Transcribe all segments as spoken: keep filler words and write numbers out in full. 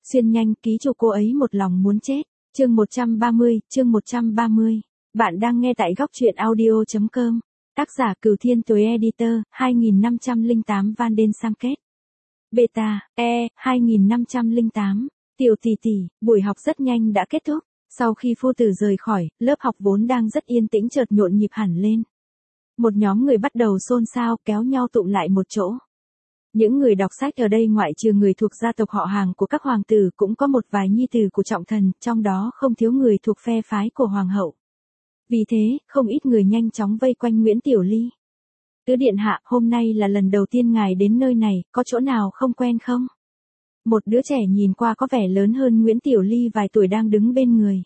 Xuyên nhanh, ký chủ cô ấy một lòng muốn chết. Chương một trăm ba mươi, chương một trăm ba mươi. Bạn đang nghe tại góc truyện audio chấm com. Tác giả Cửu Thiên Tuế Editor, hai nghìn năm trăm lẻ tám Van Den Sang Kết. Beta, E, hai nghìn năm trăm lẻ tám. Tiểu tỷ tỷ, buổi học rất nhanh đã kết thúc. Sau khi phu tử rời khỏi, lớp học vốn đang rất yên tĩnh chợt nhộn nhịp hẳn lên. Một nhóm người bắt đầu xôn xao kéo nhau tụm lại một chỗ. Những người đọc sách ở đây ngoại trừ người thuộc gia tộc họ hàng của các hoàng tử cũng có một vài nhi tử của trọng thần, trong đó không thiếu người thuộc phe phái của hoàng hậu. Vì thế, không ít người nhanh chóng vây quanh Nguyễn Tiểu Ly. Tứ điện hạ, hôm nay là lần đầu tiên ngài đến nơi này, có chỗ nào không quen không? Một đứa trẻ nhìn qua có vẻ lớn hơn Nguyễn Tiểu Ly vài tuổi đang đứng bên người.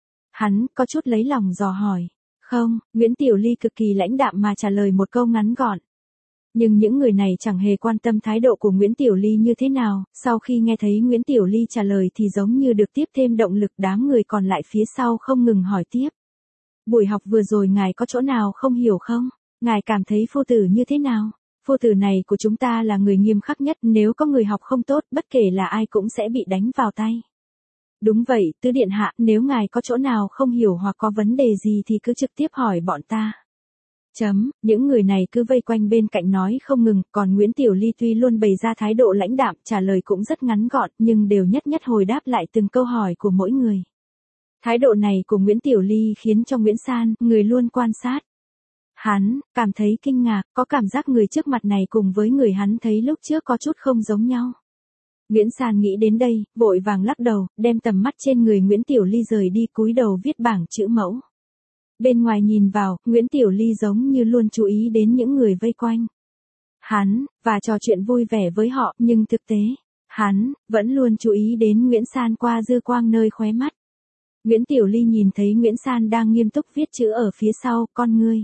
Hắn có chút lấy lòng dò hỏi. Không, Nguyễn Tiểu Ly cực kỳ lãnh đạm mà trả lời một câu ngắn gọn. Nhưng những người này chẳng hề quan tâm thái độ của Nguyễn Tiểu Ly như thế nào, sau khi nghe thấy Nguyễn Tiểu Ly trả lời thì giống như được tiếp thêm động lực, đám người còn lại phía sau không ngừng hỏi tiếp. Buổi học vừa rồi ngài có chỗ nào không hiểu không? Ngài cảm thấy phu tử như thế nào? Phu tử này của chúng ta là người nghiêm khắc nhất, nếu có người học không tốt, bất kể là ai cũng sẽ bị đánh vào tay. Đúng vậy, tứ điện hạ, nếu ngài có chỗ nào không hiểu hoặc có vấn đề gì thì cứ trực tiếp hỏi bọn ta. Chấm, những người này cứ vây quanh bên cạnh nói không ngừng, còn Nguyễn Tiểu Ly tuy luôn bày ra thái độ lãnh đạm, trả lời cũng rất ngắn gọn, nhưng đều nhất nhất hồi đáp lại từng câu hỏi của mỗi người. Thái độ này của Nguyễn Tiểu Ly khiến cho Nguyễn San, người luôn quan sát. Hắn, cảm thấy kinh ngạc, có cảm giác người trước mặt này cùng với người hắn thấy lúc trước có chút không giống nhau. Nguyễn San nghĩ đến đây, vội vàng lắc đầu, đem tầm mắt trên người Nguyễn Tiểu Ly rời đi, cúi đầu viết bảng chữ mẫu. Bên ngoài nhìn vào, Nguyễn Tiểu Ly giống như luôn chú ý đến những người vây quanh. Hắn, và trò chuyện vui vẻ với họ, nhưng thực tế, hắn, vẫn luôn chú ý đến Nguyễn San qua dư quang nơi khóe mắt. Nguyễn Tiểu Ly nhìn thấy Nguyễn San đang nghiêm túc viết chữ ở phía sau, con ngươi.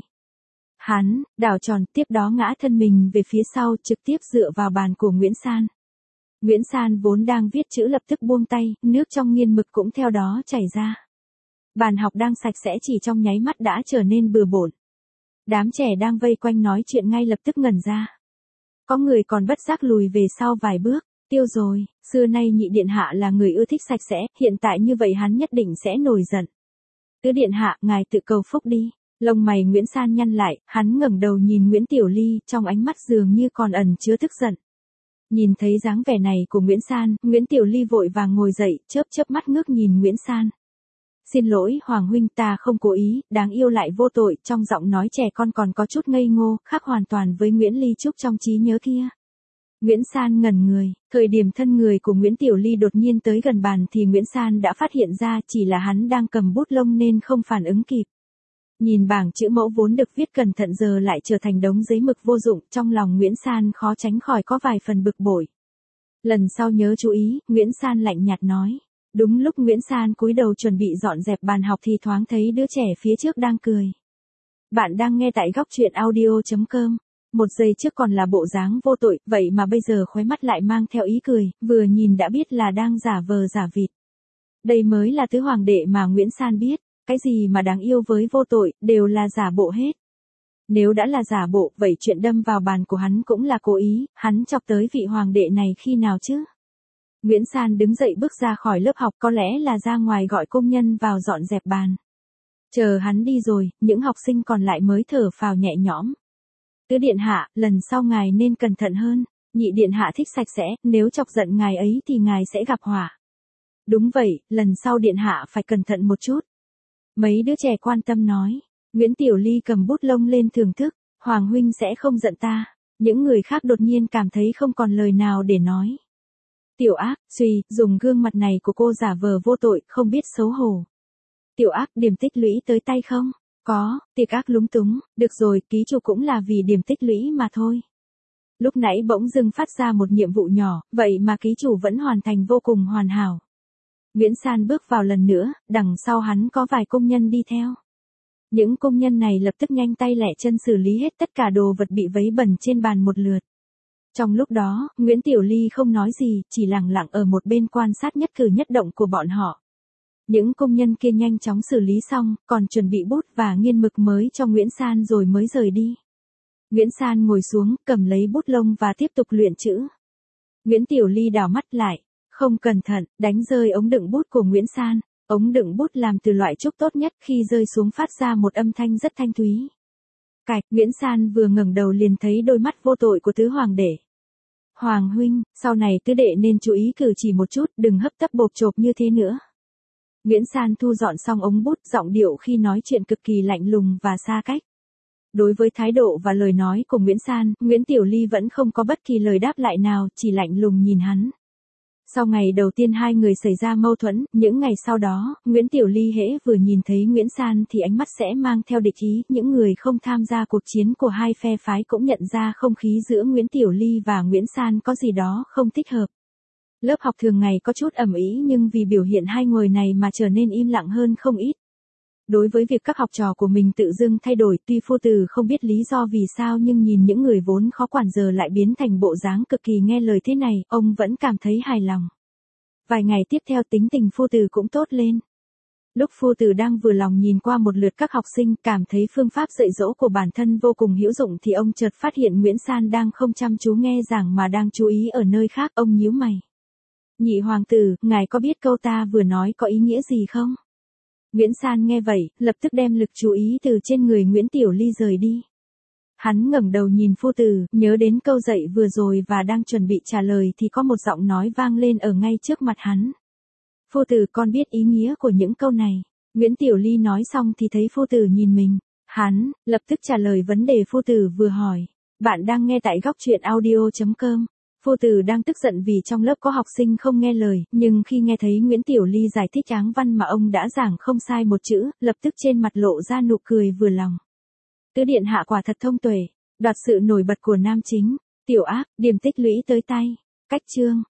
Hắn, đảo tròn, tiếp đó ngã thân mình về phía sau, trực tiếp dựa vào bàn của Nguyễn San. Nguyễn San vốn đang viết chữ lập tức buông tay, nước trong nghiên mực cũng theo đó chảy ra. Bàn học đang sạch sẽ chỉ trong nháy mắt đã trở nên bừa bộn. Đám trẻ đang vây quanh nói chuyện ngay lập tức ngẩn ra. Có người còn bất giác lùi về sau vài bước, tiêu rồi, xưa nay nhị điện hạ là người ưa thích sạch sẽ, hiện tại như vậy hắn nhất định sẽ nổi giận. Tứ điện hạ, ngài tự cầu phúc đi. Lông mày Nguyễn San nhăn lại, hắn ngẩng đầu nhìn Nguyễn Tiểu Ly, trong ánh mắt dường như còn ẩn chứa tức giận. Nhìn thấy dáng vẻ này của Nguyễn San, Nguyễn Tiểu Ly vội vàng ngồi dậy, chớp chớp mắt ngước nhìn Nguyễn San. Xin lỗi, Hoàng huynh, ta không cố ý, đáng yêu lại vô tội, trong giọng nói trẻ con còn có chút ngây ngô, khác hoàn toàn với Nguyễn Ly Trúc trong trí nhớ kia. Nguyễn San ngẩn người, thời điểm thân người của Nguyễn Tiểu Ly đột nhiên tới gần bàn thì Nguyễn San đã phát hiện ra chỉ là hắn đang cầm bút lông nên không phản ứng kịp. Nhìn bảng chữ mẫu vốn được viết cẩn thận giờ lại trở thành đống giấy mực vô dụng, trong lòng Nguyễn San khó tránh khỏi có vài phần bực bội. Lần sau nhớ chú ý, Nguyễn San lạnh nhạt nói. Đúng lúc Nguyễn San cúi đầu chuẩn bị dọn dẹp bàn học thì thoáng thấy đứa trẻ phía trước đang cười. Bạn đang nghe tại góc truyện audio chấm com. Một giây trước còn là bộ dáng vô tội, vậy mà bây giờ khóe mắt lại mang theo ý cười, vừa nhìn đã biết là đang giả vờ giả vịt. Đây mới là tứ hoàng đệ mà Nguyễn San biết, cái gì mà đáng yêu với vô tội, đều là giả bộ hết. Nếu đã là giả bộ, vậy chuyện đâm vào bàn của hắn cũng là cố ý, hắn chọc tới vị hoàng đệ này khi nào chứ? Nguyễn San đứng dậy bước ra khỏi lớp học, có lẽ là ra ngoài gọi công nhân vào dọn dẹp bàn. Chờ hắn đi rồi, những học sinh còn lại mới thở phào nhẹ nhõm. Tứ điện hạ, lần sau ngài nên cẩn thận hơn, nhị điện hạ thích sạch sẽ, nếu chọc giận ngài ấy thì ngài sẽ gặp họa. Đúng vậy, lần sau điện hạ phải cẩn thận một chút. Mấy đứa trẻ quan tâm nói. Nguyễn Tiểu Ly cầm bút lông lên thưởng thức, Hoàng huynh sẽ không giận ta. Những người khác đột nhiên cảm thấy không còn lời nào để nói. Tiểu ác, suy, dùng gương mặt này của cô giả vờ vô tội, không biết xấu hổ. Tiểu ác, điểm tích lũy tới tay không? Có, Tiệc ác lúng túng, được rồi, ký chủ cũng là vì điểm tích lũy mà thôi. Lúc nãy bỗng dưng phát ra một nhiệm vụ nhỏ, vậy mà ký chủ vẫn hoàn thành vô cùng hoàn hảo. Nguyễn San bước vào lần nữa, đằng sau hắn có vài công nhân đi theo. Những công nhân này lập tức nhanh tay lẹ chân xử lý hết tất cả đồ vật bị vấy bẩn trên bàn một lượt. Trong lúc đó, Nguyễn Tiểu Ly không nói gì, chỉ lặng lặng ở một bên quan sát nhất cử nhất động của bọn họ. Những công nhân kia nhanh chóng xử lý xong, còn chuẩn bị bút và nghiên mực mới cho Nguyễn San rồi mới rời đi. Nguyễn San ngồi xuống, cầm lấy bút lông và tiếp tục luyện chữ. Nguyễn Tiểu Ly đảo mắt lại, Không cẩn thận, đánh rơi ống đựng bút của Nguyễn San. Ống đựng bút làm từ loại trúc tốt nhất, khi rơi xuống phát ra một âm thanh rất thanh thúy. Cạch, Nguyễn San vừa ngẩng đầu liền thấy đôi mắt vô tội của tứ hoàng đệ. Hoàng huynh, sau này tứ đệ nên chú ý cử chỉ một chút, đừng hấp tấp bộp chộp như thế nữa. Nguyễn San thu dọn xong ống bút, giọng điệu khi nói chuyện cực kỳ lạnh lùng và xa cách. Đối với thái độ và lời nói của Nguyễn San, Nguyễn Tiểu Ly vẫn không có bất kỳ lời đáp lại nào, chỉ lạnh lùng nhìn hắn. Sau ngày đầu tiên hai người xảy ra mâu thuẫn, những ngày sau đó, Nguyễn Tiểu Ly hễ vừa nhìn thấy Nguyễn San thì ánh mắt sẽ mang theo địch ý, những người không tham gia cuộc chiến của hai phe phái cũng nhận ra không khí giữa Nguyễn Tiểu Ly và Nguyễn San có gì đó không thích hợp. Lớp học thường ngày có chút ầm ĩ nhưng vì biểu hiện hai người này mà trở nên im lặng hơn không ít. Đối với việc các học trò của mình tự dưng thay đổi, tuy Phu Tử không biết lý do vì sao nhưng nhìn những người vốn khó quản giờ lại biến thành bộ dáng cực kỳ nghe lời thế này, ông vẫn cảm thấy hài lòng. Vài ngày tiếp theo tính tình Phu Tử cũng tốt lên. Lúc Phu Tử đang vừa lòng nhìn qua một lượt các học sinh, cảm thấy phương pháp dạy dỗ của bản thân vô cùng hữu dụng thì ông chợt phát hiện Nguyễn San đang không chăm chú nghe giảng mà đang chú ý ở nơi khác, ông nhíu mày. Nhị hoàng tử, ngài có biết câu ta vừa nói có ý nghĩa gì không? Nguyễn San nghe vậy, lập tức đem lực chú ý từ trên người Nguyễn Tiểu Ly rời đi. Hắn ngẩng đầu nhìn Phu Tử, nhớ đến câu dạy vừa rồi và đang chuẩn bị trả lời thì có một giọng nói vang lên ở ngay trước mặt hắn. Phu Tử, con biết ý nghĩa của những câu này. Nguyễn Tiểu Ly nói xong thì thấy Phu Tử nhìn mình. Hắn, lập tức trả lời vấn đề Phu Tử vừa hỏi. Bạn đang nghe tại góc truyện audio chấm com. Phu Tử đang tức giận vì trong lớp có học sinh không nghe lời, nhưng khi nghe thấy Nguyễn Tiểu Ly giải thích áng văn mà ông đã giảng không sai một chữ, lập tức trên mặt lộ ra nụ cười vừa lòng. Tứ điện hạ quả thật thông tuệ, đoạt sự nổi bật của nam chính, tiểu áp, điểm tích lũy tới tay. Cách chương